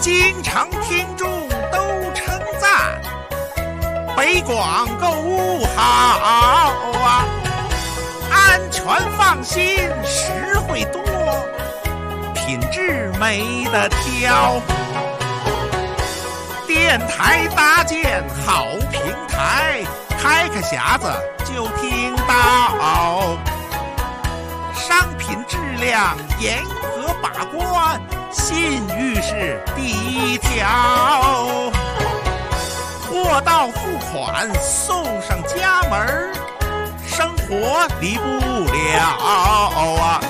经常听众都称赞，北广购物好啊，安全放心，实惠多，品质没得挑。电台搭建好平台，开个匣子就听到，商品质量严格把关，信誉是第一条，货到付款送上家门，生活离不了啊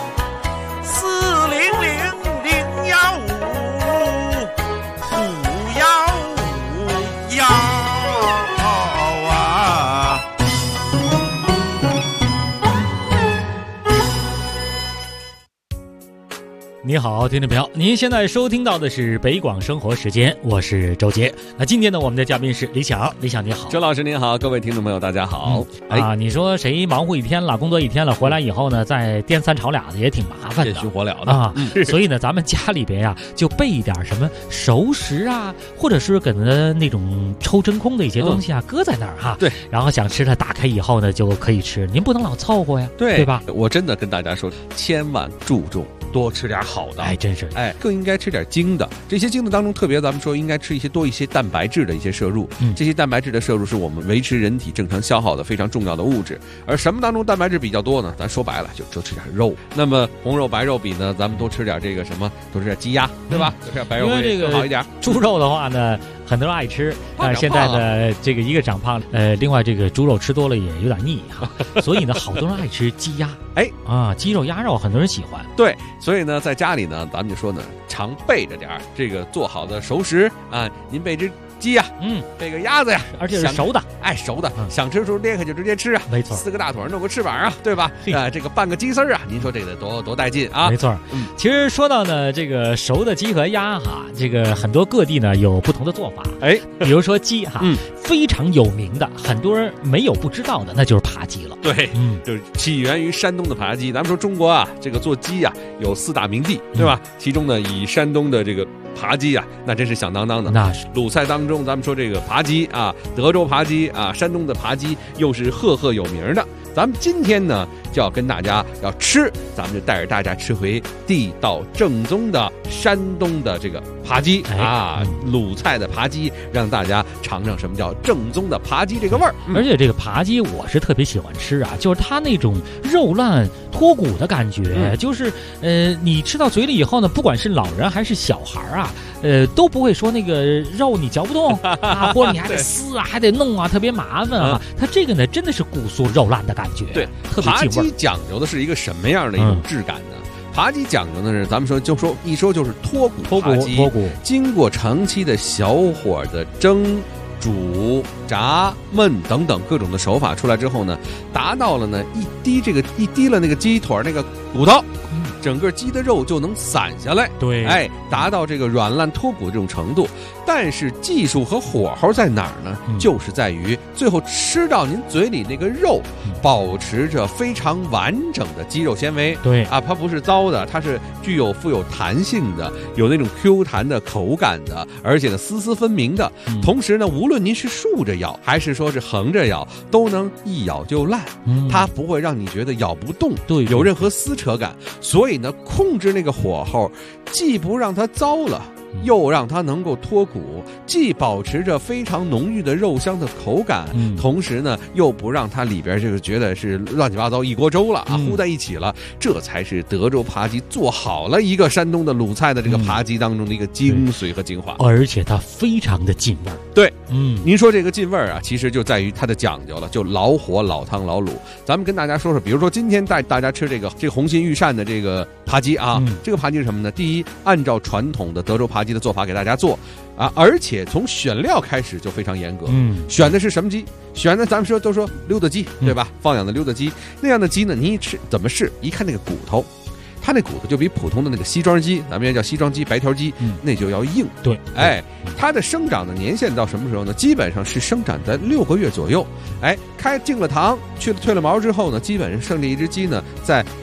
！400-015-515啊！ 你好，听众朋友，您现在收听到的是北广生活时间，我是周杰。那今天呢，我们的嘉宾是李想，李想你好。 周老师您好，各位听众朋友大家好。 你说谁忙活一天了，工作一天了，回来以后呢，再颠三吵俩的也挺麻烦的， 电虚火燎的啊。所以呢，咱们家里边呀，就备一点什么熟食啊，或者是给的那种抽真空的一些东西啊，搁在那儿哈。 对， 然后想吃了，打开以后呢，就可以吃。您不能老凑合呀，对吧？ 我真的跟大家说，千万注重多吃点好的， 真是， 更应该吃点精的。这些精的当中，特别咱们说应该吃多一些蛋白质的一些摄入。这些蛋白质的摄入是我们维持人体正常消耗的非常重要的物质。而什么当中蛋白质比较多呢？咱说白了，就多吃点肉。那么红肉白肉比呢，咱们多吃点这个什么，多吃点鸡鸭，对吧？多吃点白肉会更好一点。 猪肉的话呢，很多人爱吃，但是现在呢，这个一个长胖，另外这个猪肉吃多了也有点腻哈，所以呢，好多人爱吃鸡鸭，鸡肉鸭肉很多人喜欢。 对，所以呢，在家里呢，咱们就说呢，常备着点这个做好的熟食啊，您备只鸡呀，备个鸭子呀， 而且是熟的， 熟的，想吃的时候裂开就直接吃啊， 没错 ，4个大腿弄个翅膀啊，对吧？这个拌个鸡丝啊，您说这个多带劲啊？ 没错，其实说到呢，这个熟的鸡和鸭哈，这个很多各地呢有不同的做法，比如说鸡哈，非常有名的，很多人没有不知道的，那就是扒鸡了。 对，就是起源于山东的扒鸡。咱们说中国啊，这个做鸡啊有4大名地，对吧？其中呢，以山东的这个扒鸡啊，那真是响当当的。 那是鲁菜当中，咱们说这个扒鸡啊，德州扒鸡啊，山东的扒鸡又是赫赫有名的。咱们今天呢，就要跟大家要吃，咱们就带着大家吃回地道正宗的山东的这个扒鸡鲁菜的扒鸡，让大家尝尝什么叫正宗的扒鸡这个味儿。 而且这个扒鸡我是特别喜欢吃啊，就是它那种肉烂脱骨的感觉，就是你吃到嘴里以后呢，不管是老人还是小孩啊，都不会说那个肉你嚼不动啊，或者你还得撕啊，还得弄啊，特别麻烦啊。它这个呢，真的是骨酥肉烂的感觉， 对， 特别进味。 扒鸡讲究的是一个什么样的一种质感呢？扒鸡讲究的是，咱们说一说就是脱骨扒鸡，经过长期的小火的蒸、煮、炸、焖等等各种的手法出来之后呢，达到了呢一滴了那个鸡腿那个骨头，整个鸡的肉就能散下来， 对， 达到这个软烂脱骨这种程度。但是技术和火候在哪儿呢？就是在于最后吃到您嘴里那个肉，保持着非常完整的肌肉纤维。 对啊，它不是糟的，它是富有弹性的，有那种 Q 弹的口感的，而且呢丝丝分明的。同时呢，无论您是竖着咬还是说是横着咬，都能一咬就烂，它不会让你觉得咬不动，有任何撕扯感。所以呢，控制那个火候，既不让它糟了，又让它能够脱骨，既保持着非常浓郁的肉香的口感，同时呢又不让它里边这个觉得是乱七八糟一锅粥了啊，糊在一起了。这才是德州扒鸡做好了一个山东的鲁菜的这个扒鸡当中的一个精髓和精华， 而且它非常的进味儿。 对，您说这个进味儿啊，其实就在于它的讲究了，就老火老汤老卤。咱们跟大家说说，比如说今天带大家吃这个红心御膳的这个扒鸡啊，这个扒鸡是什么呢？第一，按照传统的德州扒鸡的做法给大家做啊，而且从选料开始就非常严格，选的是什么鸡？选的咱们都说溜达鸡，对吧？放养的溜达鸡那样的鸡呢，你一吃怎么试？一看那个骨头，它那骨头就比普通的那个西装鸡，咱们也叫西装鸡、白条鸡，那就要硬。 对， 它的生长的年限到什么时候呢？基本上是生长在6个月左右。进了膛，退了毛之后呢，基本上剩下一只鸡呢，在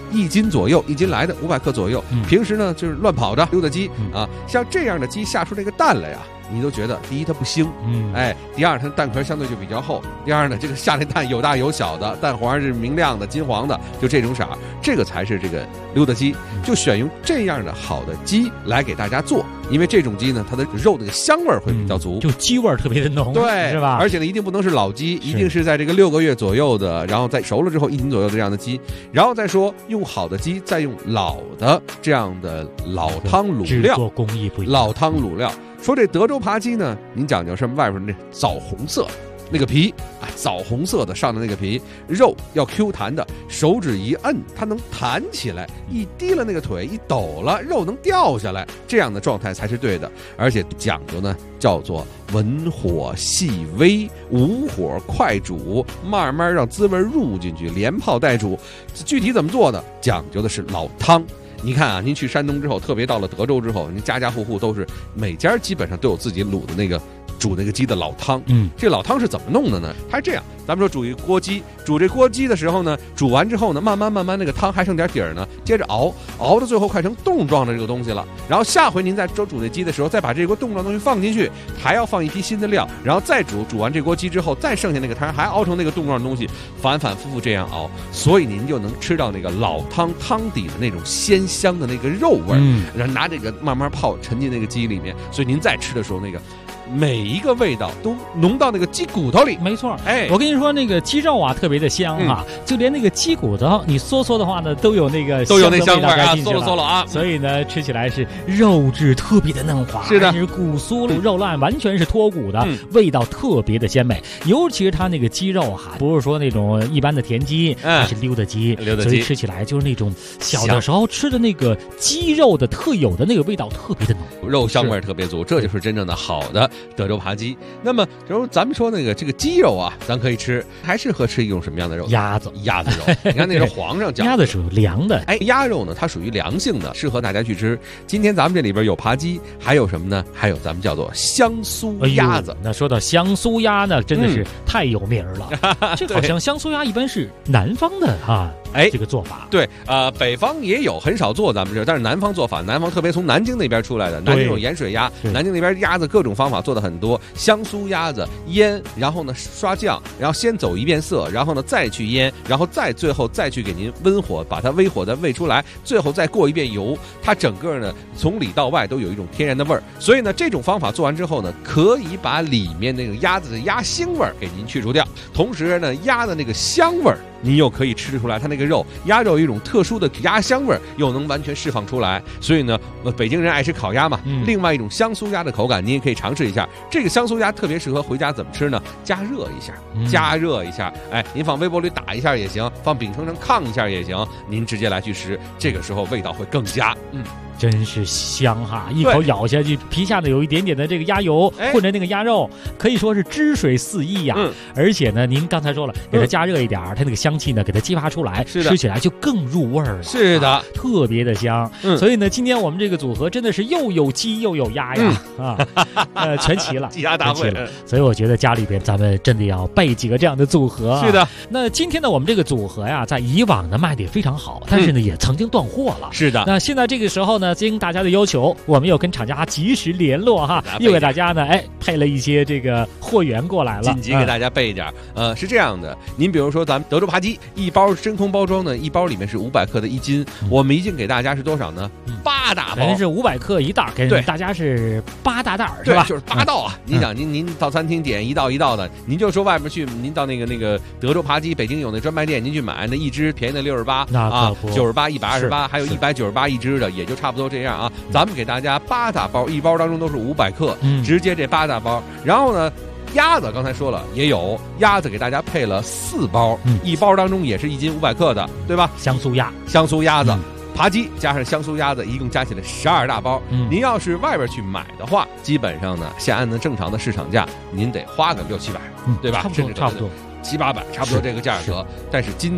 1斤左右，1斤来的500克左右。平时呢就是乱跑着溜达鸡啊，像这样的鸡下出这个蛋来呀，你都觉得第一它不腥，第二它蛋壳相对就比较厚，第二呢这个下那蛋有大有小的，蛋黄是明亮的金黄的，就这种色，这个才是这个溜达鸡。就选用这样的好的鸡来给大家做，因为这种鸡呢它的肉的香味会比较足， 就鸡味特别的浓， 对， 是吧？ 而且呢一定不能是老鸡，一定是在这个6个月左右的，然后在熟了之后1斤左右的这样的鸡，然后再说用好的鸡，再用老的这样的老汤卤料， 制作工艺不一样， 老汤卤料。说这德州扒鸡呢，您讲究什么？外边那枣红色那个皮啊，枣红色的上的那个皮，肉要 Q 弹的，手指一摁它能弹起来，一低了那个腿一抖了，肉能掉下来，这样的状态才是对的。而且讲究呢叫做文火细煨，无火快煮，慢慢让滋味入进去，连泡带煮。具体怎么做的，讲究的是老汤。你看啊，您去山东之后，特别到了德州之后，您家家户户都是每家基本上都有自己卤的那个煮那个鸡的老汤。这老汤是怎么弄的呢？它是这样，咱们说煮一锅鸡，煮这锅鸡的时候呢，煮完之后呢，慢慢那个汤还剩点底儿呢，接着熬到最后快成冻状的这个东西了。然后下回您再煮那鸡的时候，再把这锅冻状东西放进去，还要放一批新的料，然后再煮完这锅鸡之后，再剩下那个汤还熬成那个冻状的东西，反复这样熬，所以您就能吃到那个老汤汤底的那种鲜香的那个肉味儿，然后拿这个慢慢泡沉进那个鸡里面，所以您再吃的时候，那个每一个味道都浓到那个鸡骨头里。 没错，我跟你说，那个鸡肉啊特别的香啊，就连那个鸡骨头你嗦的话呢，都有那个那香味啊，嗦了啊， 所以呢吃起来是肉质特别的嫩滑， 是的， 骨酥肉烂，完全是脱骨的，味道特别的鲜美。尤其是它那个鸡肉哈，不是说那种一般的田鸡，它是溜达鸡，所以吃起来就是那种小的时候吃的那个鸡肉的特有的那个味道特别的浓， 肉香味特别足，这就是真正的好的德州扒鸡。那么咱们说那个这个鸡肉啊，咱可以吃，还适合吃一种什么样的肉？鸭子肉。你看那是皇上讲， 鸭子属于凉的， 鸭肉呢它属于凉性的，适合大家去吃。今天咱们这里边有扒鸡，还有什么呢？还有咱们叫做香酥鸭子。 那说到香酥鸭呢，真的是太有名了。这好像香酥鸭一般是南方的啊。这个做法对，北方也有，很少做咱们这，但是南方做法，南方特别从南京那边出来的，南京有盐水鸭，南京那边鸭子各种方法做的很多，香酥鸭子腌，然后呢刷酱，然后先走一遍色，然后呢再去腌，然后最后再去给您温火把它微火再煨出来，最后再过一遍油，它整个呢从里到外都有一种天然的味儿。所以呢这种方法做完之后呢，可以把里面那个鸭子的鸭腥味儿给您去除掉，同时呢鸭的那个香味儿你又可以吃得出来，它那个肉鸭肉有一种特殊的鸭香味儿，又能完全释放出来。所以呢，北京人爱吃烤鸭嘛，另外一种香酥鸭的口感，您也可以尝试一下。这个香酥鸭特别适合回家怎么吃呢？加热一下，您放微波炉打一下也行，放饼铛上炕一下也行，您直接来去吃，这个时候味道会更佳。 真是香哈！一口咬下去，皮下呢有一点点的这个鸭油混着那个鸭肉，可以说是汁水四溢呀。而且呢，您刚才说了，给它加热一点，它那个香气呢给它激发出来，吃起来就更入味儿了。 是的， 特别的香。所以呢，今天我们这个组合真的是又有鸡又有鸭呀，全齐了， 鸡鸭大会。 所以我觉得家里边咱们真的要备几个这样的组合。 是的。 那今天呢，我们这个组合呀，在以往呢卖的也非常好，但是呢也曾经断货了。 是的。 那现在这个时候呢，经大家的要求，我们又跟厂家及时联络哈，又给大家呢配了一些这个货源过来了， 紧急给大家备一点。是这样的，您比如说咱们德州扒鸡一包真空包装呢，一包里面是500克的1斤，我们一斤给大家是多少呢？8大包， 是500克一袋，给大家是8大袋，是吧？ 就是8道啊！你想您到餐厅点一道一道的，您就说外面去，您到那个德州扒鸡，北京有那专卖店，您去买那一只便宜的68啊，98、128，还有198一只的，也就差不多这样啊。咱们给大家8大包，一包当中都是500克，直接这8大包。然后呢，鸭子刚才说了也有，鸭子给大家配了4包，一包当中也是1斤500克的，对吧？ 香酥鸭子。扒鸡加上香酥鸭子，一共加起来12大包。您要是外边去买的话，基本上呢，先按照正常的市场价，您得花个600-700，对吧？ 差不多700-800， 差不多这个价格。但是今天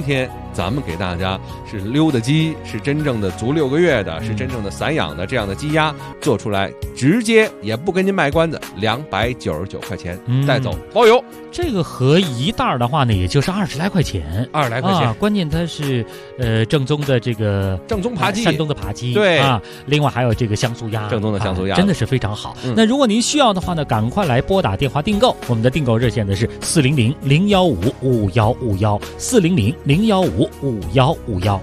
咱们给大家是溜的鸡，是真正的足6个月的，是真正的散养的这样的鸡鸭做出来，直接也不跟您卖关子，299块钱带走包邮。 这个合一袋的话呢，也就是20来块钱 ，20来块钱。 关键它是正宗的这个正宗扒鸡， 山东的扒鸡， 对啊，另外还有这个香酥鸭， 正宗的香酥鸭， 真的是非常好。那如果您需要的话呢，赶快来拨打电话订购，我们的订购热线呢是400-015-5151，400-015-5151。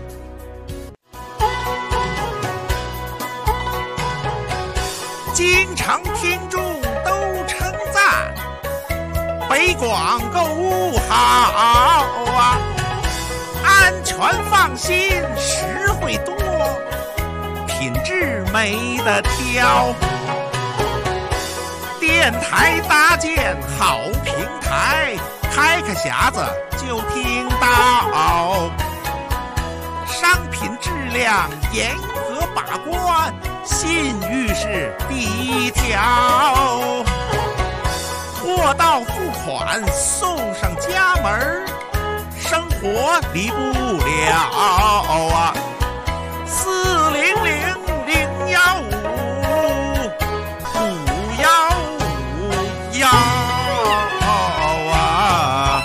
经常听众都称赞北广购物好啊，安全放心，实惠多，品质没得挑。电台搭建好平台，开个匣子就听到，商品质量严格把关，信誉是第一条，货到付款送上家门，生活离不了啊！400-015-5151啊！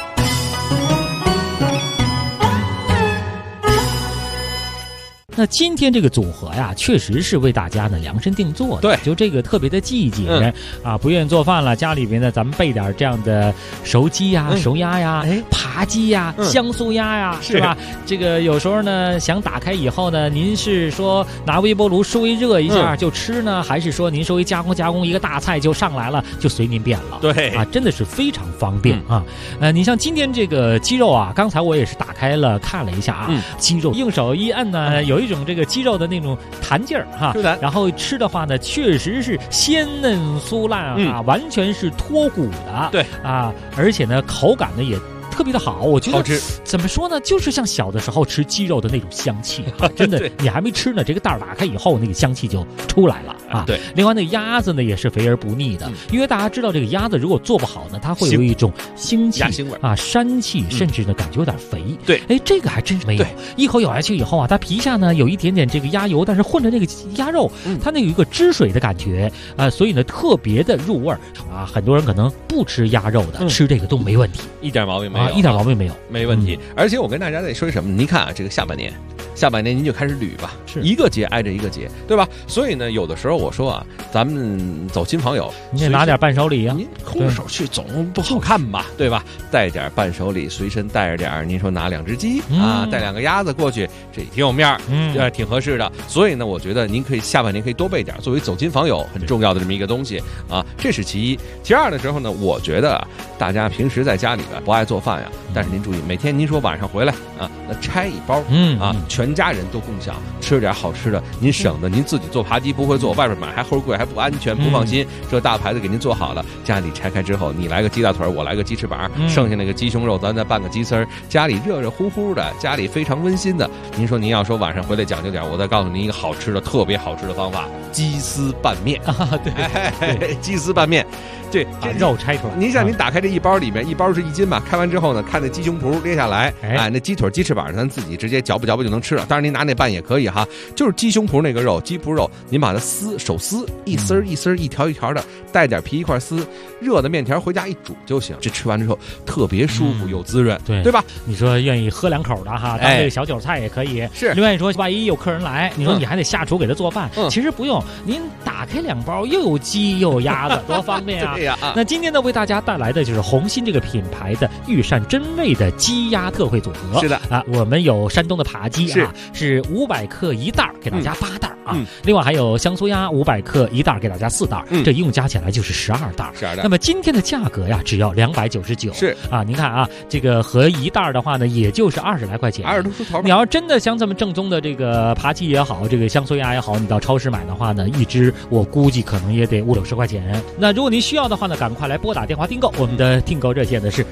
那今天这个组合呀，确实是为大家呢量身定做的。 对， 就这个特别的季节啊，不愿意做饭了，家里边呢咱们备点这样的熟鸡呀、熟鸭呀、扒鸡呀、香酥鸭呀，是吧？这个有时候呢想打开以后呢，您是说拿微波炉稍微热一下就吃呢，还是说您稍微加工一个大菜就上来了，就随您便了。 对啊，真的是非常方便啊。你像今天这个鸡肉啊，刚才我也是打开了看了一下啊，鸡肉用手一摁呢，有一种这个鸡肉的那种弹劲儿哈，然后吃的话呢，确实是鲜嫩酥烂啊，完全是脱骨的， 对啊，而且呢口感呢也特别的好，我觉得好吃。 怎么说呢，就是像小的时候吃鸡肉的那种香气啊，真的，你还没吃呢，这个袋打开以后，那个香气就出来了啊。 对， 另外那个鸭子呢也是肥而不腻的，因为大家知道这个鸭子如果做不好呢，它会有一种腥气、 鸭腥味啊、膻气，甚至呢感觉有点肥。 对， 哎，这个还真是没有，一口咬下去以后啊，它皮下呢有一点点这个鸭油，但是混着那个鸭肉，它那有一个汁水的感觉啊，所以呢特别的入味儿啊。很多人可能不吃鸭肉的，吃这个都没问题， 一点毛病没有， 一点毛病没有。 没问题。而且我跟大家再说什么，您看啊，这个下半年您就开始捋吧，一个节挨着一个节，对吧？所以呢，有的时候我说啊，咱们走亲朋友， 你得拿点伴手礼啊， 您空着手去总不好看吧，对吧？带点伴手礼，随身带着点，您说拿2只鸡啊，带2个鸭子过去，这挺有面儿，挺合适的。所以呢，我觉得您可以下半年可以多备点，作为走亲访友很重要的这么一个东西啊，这是其一。其二的时候呢，我觉得大家平时在家里边不爱做饭呀，但是您注意，每天您说晚上回来啊，那拆一包，全家人都共享，吃点好吃的，您省得您自己做扒鸡不会做，外边买还齁贵，还不安全，不放心。这大牌子给您做好了，家里拆开之后，你来个鸡大腿，我来个鸡翅膀，剩下那个鸡胸肉，咱再拌个鸡丝儿，家里热热乎乎的，家里非常温馨的。您说您要说晚上回来讲究点，我再告诉您一个好吃的，特别好吃的方法，鸡丝拌面啊，对， 鸡丝拌面。对， 把肉拆出来。 您像您打开这一包里面，一包是1斤吧，开完之后呢，看那鸡胸脯列下来，那鸡腿、鸡翅膀，咱自己直接嚼吧就能吃了。当然您拿那拌也可以哈，就是鸡胸脯那个肉，鸡脯肉，您把它手撕，一丝一丝、一条一条的，带点皮一块撕，热的面条回家一煮就行。这吃完之后特别舒服又滋润，对吧？ 你说愿意喝2口的哈，当这个小酒菜也可以。 是。 另外说，万一有客人来，你说你还得下厨给他做饭，其实不用，您打开2包，又有鸡又有鸭子，多方便啊！那今天呢，为大家带来的就是红心这个品牌的御膳真味的鸡鸭特惠组合。 是的啊，我们有山东的扒鸡啊，是500克1袋，给大家8袋啊。另外还有香酥鸭500克1袋，给大家4袋，这一共加起来就是12袋。那么今天的价格呀，只要299。 是啊， 您看啊，这个合1袋的话呢，也就是20来块钱 ，20多出头。 你要真的想这么正宗的这个扒鸡也好，这个香酥鸭也好，你到超市买的话呢，一只我估计可能也得50-60块钱。那如果您需要的话呢，赶快来拨打电话订购，我们的订购热线呢是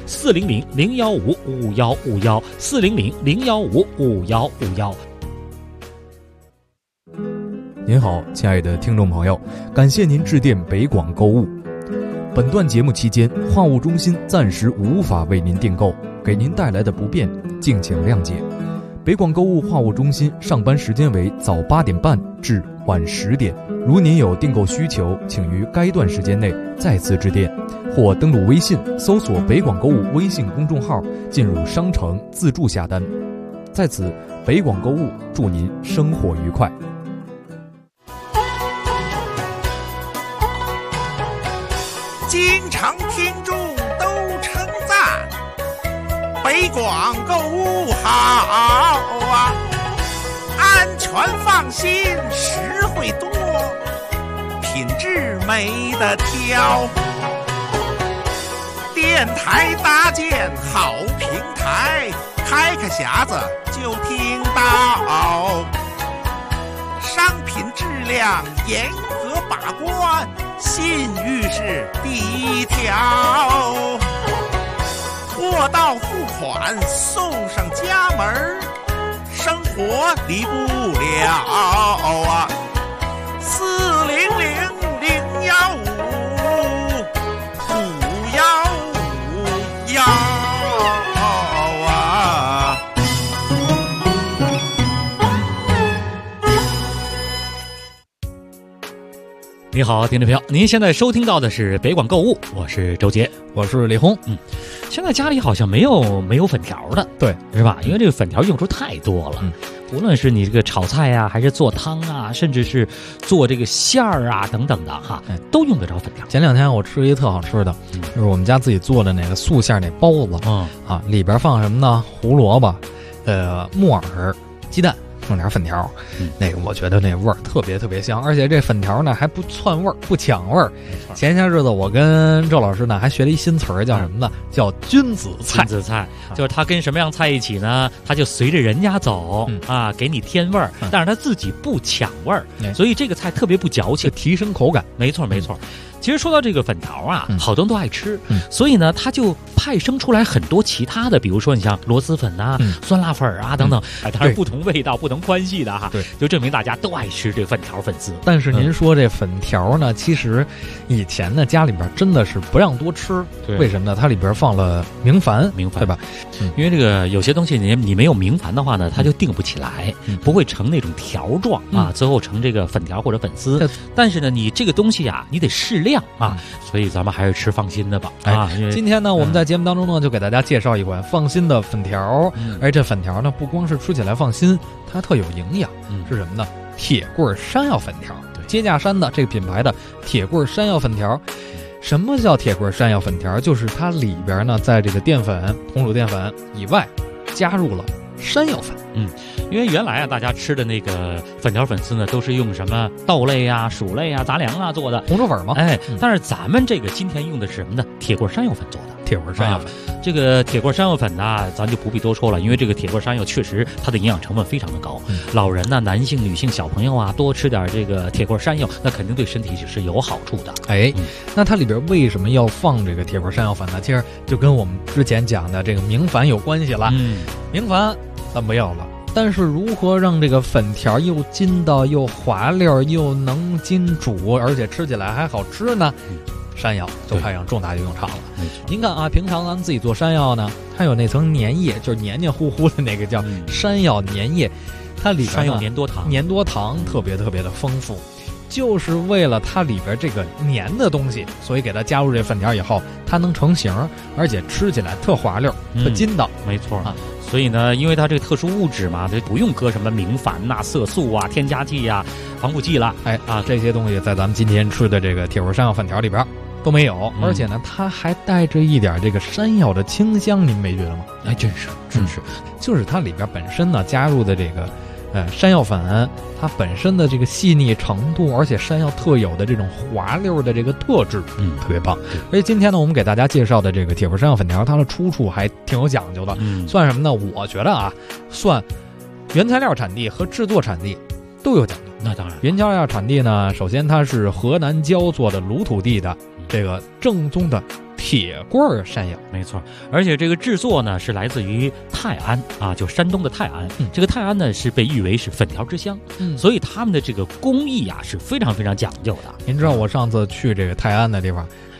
400-015-5151，400-015-5151。 您好，亲爱的听众朋友，感谢您致电北广购物。本段节目期间，话务中心暂时无法为您订购，给您带来的不便，敬请谅解。 北广购物话务中心上班时间为早8点半至晚10点。如您有订购需求，请于该段时间内再次致电，或登录微信搜索北广购物微信公众号，进入商城自助下单。在此，北广购物祝您生活愉快。 经常听众都称赞北广购物好啊，安全放心，实惠多，品质没得挑。电台搭建好平台，开个匣子就听到，商品质量严格把关，信誉是第一条。货到付款送上家门，生活离不了啊！400-015-515啊！ 你好，听众朋友，您现在收听到的是北广购物，我是周杰， 我是李红。 现在家里好像没有粉条的， 对， 是吧？因为这个粉条用处太多了，无论是你这个炒菜啊，还是做汤啊，甚至是做这个馅儿啊等等的哈，都用得着粉条。 前2天我吃一特好吃的，就是我们家自己做的那个素馅那包子，里边放什么呢？胡萝卜、木耳、鸡蛋。弄点粉条，那个我觉得那味儿特别特别香，而且这粉条呢还不窜味儿，不抢味儿。前些日子我跟周老师呢还学了一新词儿，叫什么呢？叫君子菜。 君子菜就是它跟什么样菜一起呢？它就随着人家走啊，给你添味儿，但是它自己不抢味儿，所以这个菜特别不矫情， 提升口感。 没错没错。其实说到这个粉条啊，好多人都爱吃，所以呢，它就派生出来很多其他的，比如说你像螺蛳粉啊、酸辣粉啊等等，当然不同味道、不同宽细的哈，就证明大家都爱吃这粉条粉丝。 但是您说这粉条呢，其实以前呢家里边真的是不让多吃，为什么呢？它里边放了明矾，对吧？ 因为这个有些东西你没有明矾的话呢，它就定不起来，不会成那种条状啊，最后成这个粉条或者粉丝。但是呢，你这个东西啊，你得适量啊，所以咱们还是吃放心的吧。 今天呢，我们在节目当中呢，就给大家介绍一款放心的粉条，而这粉条呢，不光是吃起来放心，它特有营养，是什么呢？铁棍山药粉条，接架山的这个品牌的铁棍山药粉条。什么叫铁棍山药粉条？就是它里边呢，在这个淀粉、红薯淀粉以外，加入了山药粉。 因为原来啊，大家吃的那个粉条粉丝呢，都是用什么豆类啊、薯类啊、杂粮啊做的红薯粉吗？ 但是咱们这个今天用的是什么呢？铁棍山药粉做的。 铁棍山药粉， 这个铁棍山药粉呢，咱就不必多说了，因为这个铁棍山药确实它的营养成分非常的高。老人呢、男性、女性、小朋友啊，多吃点这个铁棍山药，那肯定对身体是有好处的。 那它里边为什么要放这个铁棍山药粉呢？其实就跟我们之前讲的这个明矾有关系了。明矾咱不要了。但是如何让这个粉条又筋道又滑溜又能筋煮，而且吃起来还好吃呢？山药就派上重大的用场了。您看啊，平常咱们自己做山药呢，它有那层粘液，就是黏黏糊糊的那个叫山药粘液，它里边山药粘多糖特别特别的丰富，就是为了它里边这个黏的东西，所以给它加入这粉条以后，它能成型，而且吃起来特滑溜、特筋道。 没错啊。所以呢，因为它这个特殊物质嘛，它不用搁什么明矾呐、色素啊、添加剂啊、防腐剂了， 这些东西在咱们今天吃的这个铁棍山药粉条里边都没有，而且呢，它还带着一点这个山药的清香，您没觉得吗？ 真是， 就是它里边本身呢加入的这个山药粉，它本身的这个细腻程度，而且山药特有的这种滑溜的这个特质，特别棒。而且今天呢，我们给大家介绍的这个铁棍山药粉条，它的出处还挺有讲究的，算什么呢？我觉得啊，算原材料产地和制作产地都有讲究。 那当然， 原材料产地呢，首先它是河南焦作的鲁土地的这个正宗的铁棍山药， 没错。而且这个制作呢是来自于泰安啊，就山东的泰安。这个泰安呢是被誉为是粉条之乡，所以他们的这个工艺啊是非常非常讲究的。 您知道我上次去这个泰安的地方，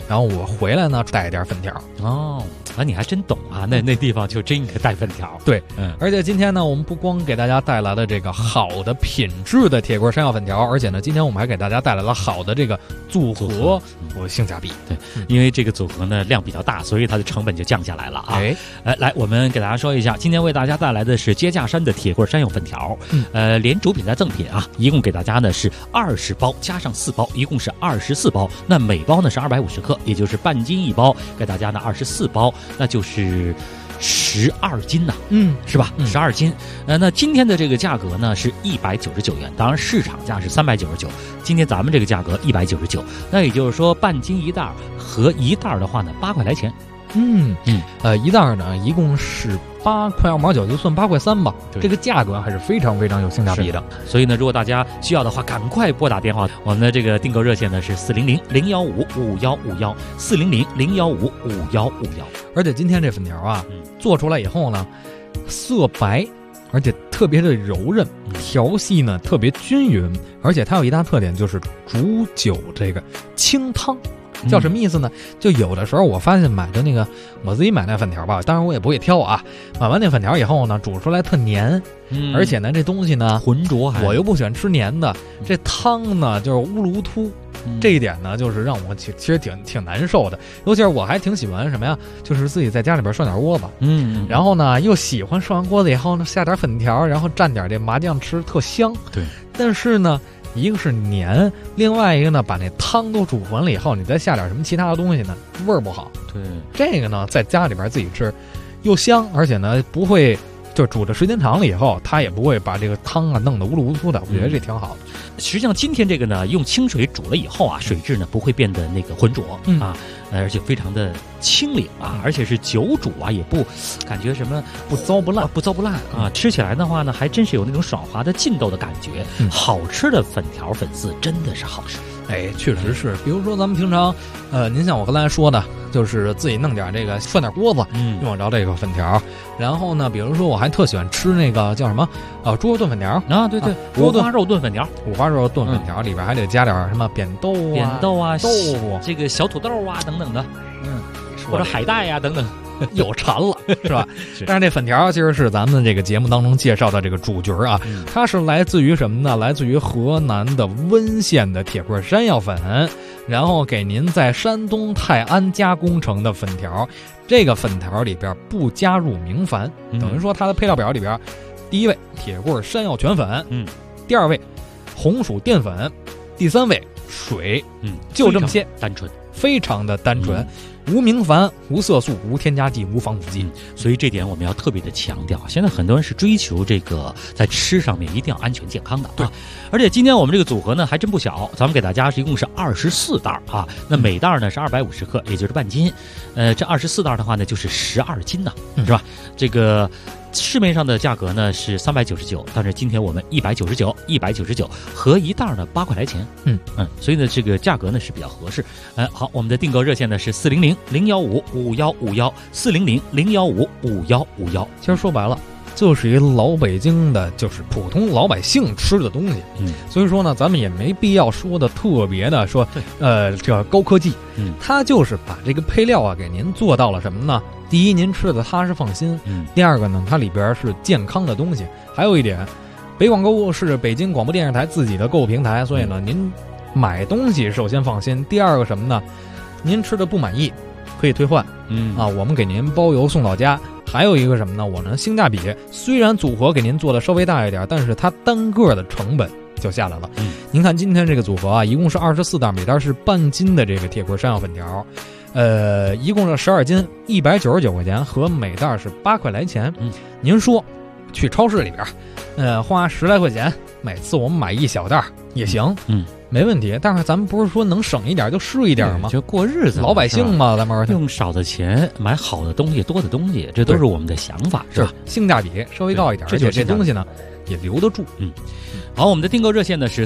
然后我回来呢带一点粉条。 哦，你还真懂啊，那地方就真应该带粉条。 对，而且今天呢，我们不光给大家带来了这个好的品质的铁棍山药粉条，而且呢，今天我们还给大家带来了好的这个组合和性价比。 对，因为这个组合呢量比较大，所以它的成本就降下来了啊。来，我们给大家说一下，今天为大家带来的是接架山的铁棍山药粉条，连主品带赠品啊，一共给大家呢是20包加上4包，一共是24包。那每包呢是250克，也就是半斤一包，给大家呢24包，那就是12斤呐，是吧？12斤。那今天的这个价格呢是199元，当然市场价是399，今天咱们这个价格199，那也就是说半斤一袋和一袋的话呢8块来钱。 一袋呢一共是8块2毛9，就算8块3吧。这个价格还是非常非常有性价比的。 所以呢，如果大家需要的话，赶快拨打电话。我们的这个订购热线呢是400-015-5151，400-015-5151。 而且今天这粉条啊，做出来以后呢，色白，而且特别的柔韧，调细呢特别均匀，而且它有一大特点就是煮酒这个清汤。叫什么意思呢？就有的时候我发现买的那个，我自己买那粉条吧，当然我也不会挑啊。买完那粉条以后呢，煮出来特黏，而且呢这东西呢浑浊， 我又不喜欢吃黏的，这汤呢就是乌噜突，这一点呢就是让我其实挺难受的。尤其是我还挺喜欢什么呀，就是自己在家里边涮点锅子，然后呢又喜欢涮完锅子以后呢下点粉条，然后蘸点这麻酱吃，特香。 对， 但是呢，一个是黏，另外一个呢，把那汤都煮完了以后，你再下点什么其他的东西呢，味儿不好。 对， 这个呢，在家里边自己吃，又香，而且呢，不会就煮的时间长了以后，它也不会把这个汤啊弄得乌噜乌突的。我觉得这挺好的。 实际上，今天这个呢，用清水煮了以后啊，水质呢不会变得那个浑浊啊，而且非常的清冽啊，而且是久煮啊，也不感觉什么不糟不烂啊。吃起来的话呢，还真是有那种爽滑的劲道的感觉。好吃的粉条粉丝真的是好吃。 确实是。比如说咱们平常，您像我刚才说的，就是自己弄点这个涮点锅子，用着这个粉条。然后呢，比如说我还特喜欢吃那个叫什么，猪肉炖粉条啊，对，五花肉炖粉条， 五花肉炖粉条里边还得加点什么扁豆啊、豆腐， 这个小土豆啊等等的，或者海带呀等等。 又馋了，是吧？但是这粉条其实是咱们这个节目当中介绍的这个主角啊，它是来自于什么呢？来自于河南的温县的铁棍山药粉，然后给您在山东泰安加工成的粉条。这个粉条里边不加入明矾，等于说它的配料表里边，第一位铁棍山药全粉，第二位红薯淀粉，第三位水，就这么些， 单纯， 非常的单纯。无明矾，无色素，无添加剂，无防腐剂， 所以这点我们要特别的强调。现在很多人是追求这个在吃上面一定要安全健康的，对。而且今天我们这个组合呢还真不小，咱们给大家是一共是24袋啊，那每袋呢是250克，也就是半斤。这24袋的话呢就是12斤呢，是吧？这个市面上的价格呢是399，但是今天我们199合一袋呢8块来钱，所以呢这个价格呢是比较合适。好，我们的订购热线呢是400-015-5151，400-015-5151。 其实说白了，就是一老北京的，就是普通老百姓吃的东西。所以说呢，咱们也没必要说的特别的说，这高科技。它就是把这个配料啊给您做到了什么呢？第一，您吃的踏实放心；第二个呢，它里边是健康的东西。还有一点，北广购物是北京广播电视台自己的购物平台，所以呢，您买东西首先放心。第二个什么呢？您吃的不满意，可以退换。我们给您包邮送到家。还有一个什么呢？我呢性价比，虽然组合给您做的稍微大一点，但是它单个的成本就下来了。您看今天这个组合啊，一共是24袋，每袋是半斤的这个铁棍山药粉条，一共是12斤，199块钱，和每袋是8块来钱。您说去超市里边，花10来块钱，每次我们买一小袋也行，没问题。但是咱们不是说能省一点就是一点吗？ 就过日子， 老百姓嘛，咱们用少的钱买好的东西，多的东西，这都是我们的想法，是吧？ 性价比稍微高一点，而且这东西呢也留得住。 好，我们的订购热线呢是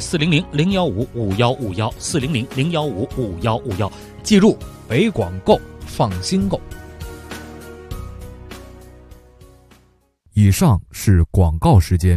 400-015-5151，400-015-5151。 记住，北广购，放心购。 以上是广告时间。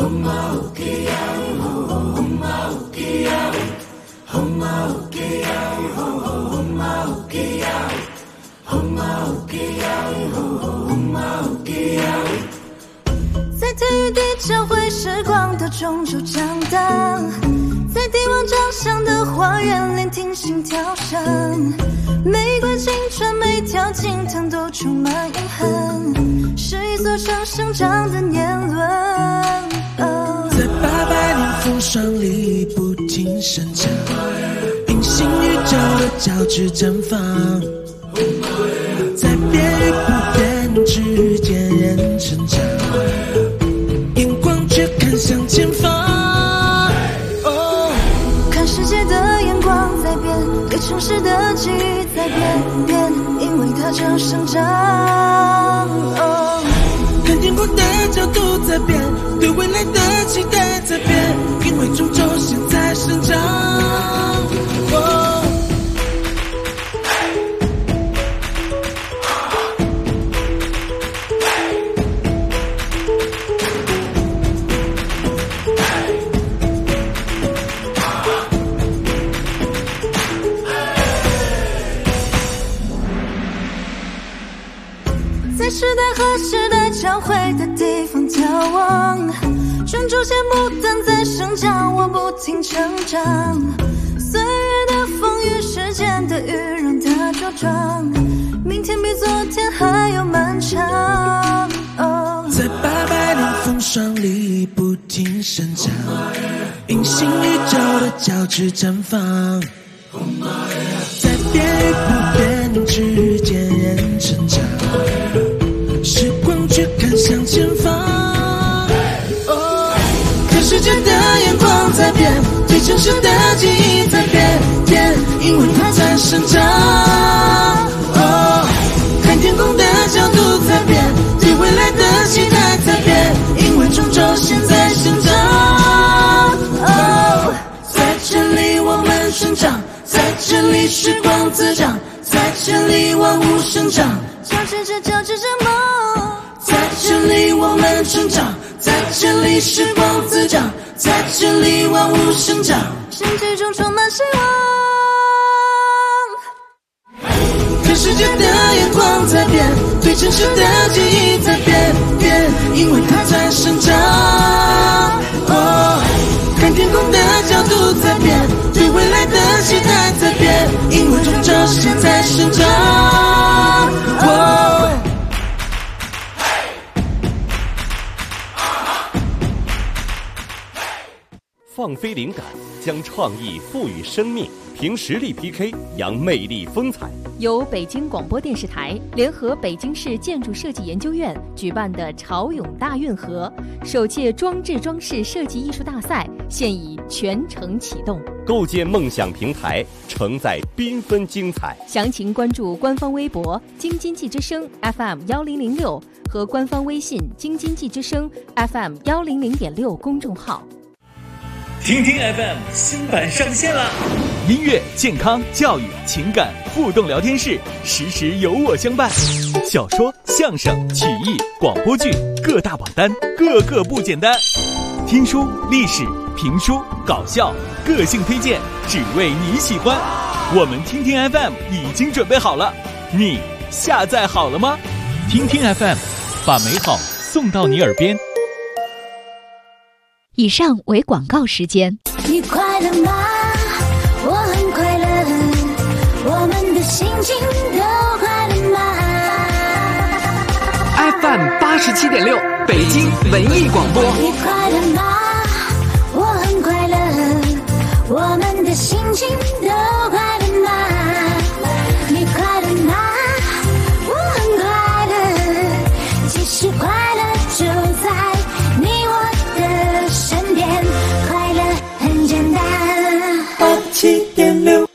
在体育地教会时光的终究长大，在帝王长相的花园聆听心跳声，每段青春每条经疼都充满遗憾，是一所生长的年轮。 在800年风霜里不停生长，平行宇宙的交织绽放，在变与不变之间人成长，眼光却看向前方。 看世界的眼光在变，对城市的记忆在变，因为它正生长。 看天空的角度在变，对未来的期待在变，因为终究现在生长。 在时代和时代交汇的地方眺望，专注些牡丹在生长，我不停成长。岁月的风雨，时间的雨，让它茁壮，明天比昨天还要漫长。 在800年风霜里不停生长，平行宇宙的交织绽放，在变与不变之间人成长，时光却看向前方。看世界的眼光在变，对城市的记忆在变，因为它在生长。看天空的角度在变，对未来的期待在变，因为终究现在生长。在这里我们生长，在这里时光滋长，在这里万物生长， 交织着梦。 在这里我们成长，在这里时光滋长，在这里万物生长， 身体中充满希望。 看世界的眼光在变，对城市的记忆在变，因为它在生长。看天空的角度在变，对未来的期待在变，因为终究现在生长。 放飞灵感，将创意赋予生命，凭实力 PK， 扬魅力风采。 由北京广播电视台联合北京市建筑设计研究院举办的潮涌大运河首届装置装饰设计艺术大赛现已全程启动， 构建梦想平台，承载缤纷精彩。 详情关注官方微博京津冀之声 FM1006 和官方微信京津冀之声 FM100.6 公众号。 听听 FM 新版上线了，音乐、健康、教育、情感互动聊天室，时时有我相伴。小说、相声、曲艺、广播剧各大榜单，个个不简单。听书、历史、评书、搞笑，个性推荐，只为你喜欢。我们听听 FM 已经准备好了，你下载好了吗？听听 FM， 把美好送到你耳边。 以上为广告时间。 你快乐吗？我很快乐，我们的心情都快乐吗？ FM87.6 北京文艺广播。 你快乐吗？我很快乐，我们的心情都快乐吗？你快乐吗？我很快乐，其实快乐就在你我的身边，快乐很简单。 87.6。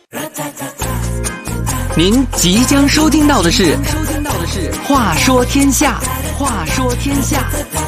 您即将收听到的是《话说天下》，话说天下。